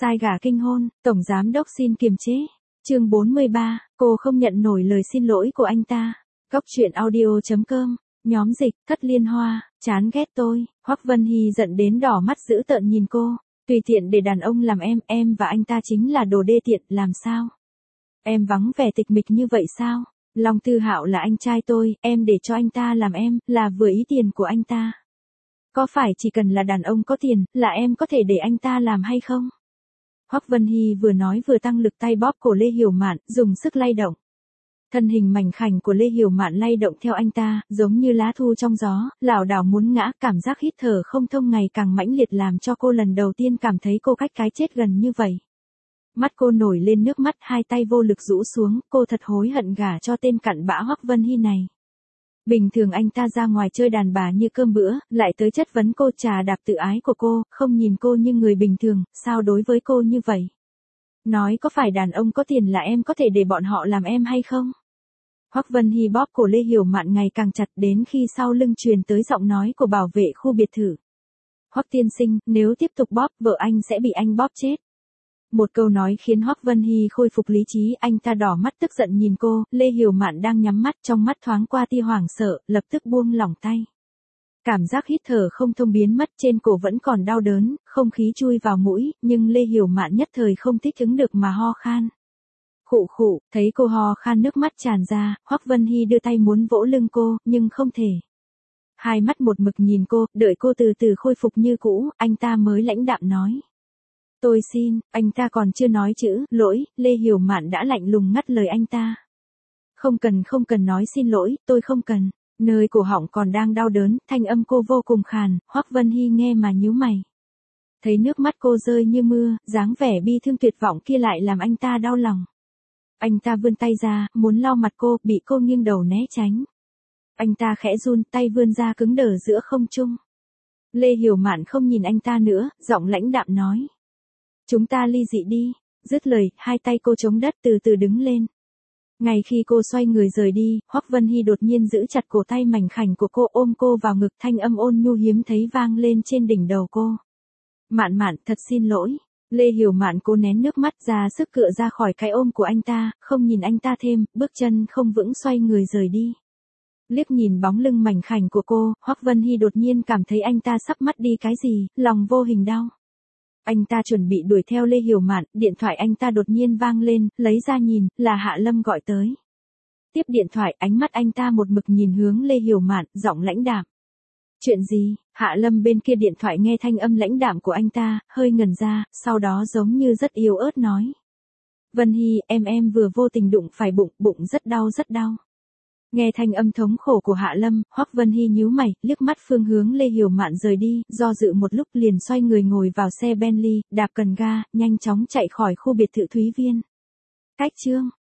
Sai gà kinh hôn, tổng giám đốc xin kiềm chế. Chương 43, cô không nhận nổi lời xin lỗi của anh ta. Góc truyện audio.com, nhóm dịch, Thất Liên Hoa, chán ghét tôi. Hoắc Vân Hy giận đến đỏ mắt dữ tợn nhìn cô. Tùy tiện để đàn ông làm em và anh ta chính là đồ đê tiện, làm sao? Em vắng vẻ tịch mịch như vậy sao? Long Tư Hạo là anh trai tôi, em để cho anh ta làm em, là vừa ý tiền của anh ta. Có phải chỉ cần là đàn ông có tiền, là em có thể để anh ta làm hay không? Hoắc Vân Hy vừa nói vừa tăng lực tay bóp cổ Lê Hiểu Mạn, dùng sức lay động. Thân hình mảnh khảnh của Lê Hiểu Mạn lay động theo anh ta, giống như lá thu trong gió, lảo đảo muốn ngã, cảm giác hít thở không thông ngày càng mãnh liệt làm cho cô lần đầu tiên cảm thấy cô cách cái chết gần như vậy. Mắt cô nổi lên nước mắt, hai tay vô lực rũ xuống, cô thật hối hận gả cho tên cặn bã Hoắc Vân Hy này. Bình thường anh ta ra ngoài chơi đàn bà như cơm bữa, lại tới chất vấn cô, trà đạp tự ái của cô, không nhìn cô như người bình thường, sao đối với cô như vậy? Nói có phải đàn ông có tiền là em có thể để bọn họ làm em hay không? Hoắc Vân Hy bóp cổ Lê Hiểu Mạn ngày càng chặt đến khi sau lưng truyền tới giọng nói của bảo vệ khu biệt thự. Hoắc tiên sinh, nếu tiếp tục bóp, vợ anh sẽ bị anh bóp chết. Một câu nói khiến Hoắc Vân Hy khôi phục lý trí, anh ta đỏ mắt tức giận nhìn cô, Lê Hiểu Mạn đang nhắm mắt, trong mắt thoáng qua tia hoảng sợ, lập tức buông lỏng tay. Cảm giác hít thở không thông biến mất, trên cổ vẫn còn đau đớn, không khí chui vào mũi, nhưng Lê Hiểu Mạn nhất thời không thích ứng được mà ho khan. Khụ khụ, thấy cô ho khan nước mắt tràn ra, Hoắc Vân Hy đưa tay muốn vỗ lưng cô, nhưng không thể. Hai mắt một mực nhìn cô, đợi cô từ từ khôi phục như cũ, anh ta mới lãnh đạm nói. Tôi xin, anh ta còn chưa nói chữ lỗi, Lê Hiểu Mạn đã lạnh lùng ngắt lời anh ta. Không cần nói xin lỗi, tôi không cần. Nơi cổ họng còn đang đau đớn, thanh âm cô vô cùng khàn, Hoắc Vân Hy nghe mà nhíu mày. Thấy nước mắt cô rơi như mưa, dáng vẻ bi thương tuyệt vọng kia lại làm anh ta đau lòng. Anh ta vươn tay ra, muốn lau mặt cô, bị cô nghiêng đầu né tránh. Anh ta khẽ run, tay vươn ra cứng đờ giữa không trung. Lê Hiểu Mạn không nhìn anh ta nữa, giọng lãnh đạm nói. Chúng ta ly dị đi. Dứt lời, hai tay cô chống đất từ từ đứng lên. Ngay khi cô xoay người rời đi, Hoắc Vân Hy đột nhiên giữ chặt cổ tay mảnh khảnh của cô, ôm cô vào ngực, thanh âm ôn nhu hiếm thấy vang lên trên đỉnh đầu cô. Mạn Mạn, thật xin lỗi. Lê Hiểu Mạn cố nén nước mắt, ra sức cựa ra khỏi cái ôm của anh ta, không nhìn anh ta thêm, bước chân không vững xoay người rời đi. Liếc nhìn bóng lưng mảnh khảnh của cô, Hoắc Vân Hy đột nhiên cảm thấy anh ta sắp mất đi cái gì, lòng vô hình đau. Anh ta chuẩn bị đuổi theo Lê Hiểu Mạn, điện thoại anh ta đột nhiên vang lên, lấy ra nhìn, là Hạ Lâm gọi tới. Tiếp điện thoại, ánh mắt anh ta một mực nhìn hướng Lê Hiểu Mạn, giọng lãnh đạm. Chuyện gì? Hạ Lâm bên kia điện thoại nghe thanh âm lãnh đạm của anh ta, hơi ngẩn ra, sau đó giống như rất yếu ớt nói. Vân Hy, em vừa vô tình đụng phải bụng rất đau rất đau. Nghe thanh âm thống khổ của Hạ Lâm, Hoắc Vân Hy nhíu mày, liếc mắt phương hướng Lê Hiểu Mạn rời đi, do dự một lúc liền xoay người ngồi vào xe Bentley, đạp cần ga, nhanh chóng chạy khỏi khu biệt thự Thúy Viên. Cách chương